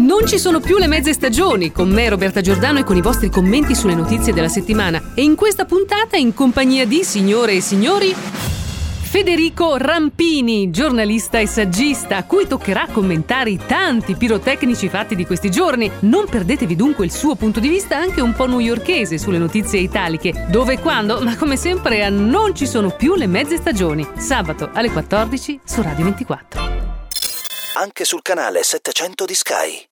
Non ci sono più le mezze stagioni, con me Roberta Giordano e con i vostri commenti sulle notizie della settimana. E in questa puntata, in compagnia di, signore e signori, Federico Rampini, giornalista e saggista, a cui toccherà commentare i tanti pirotecnici fatti di questi giorni. Non perdetevi dunque il suo punto di vista anche un po' newyorkese sulle notizie italiche. Dove e quando? Ma come sempre a Non ci sono più le mezze stagioni. Sabato alle 14 su Radio 24. Anche sul canale 700 di Sky.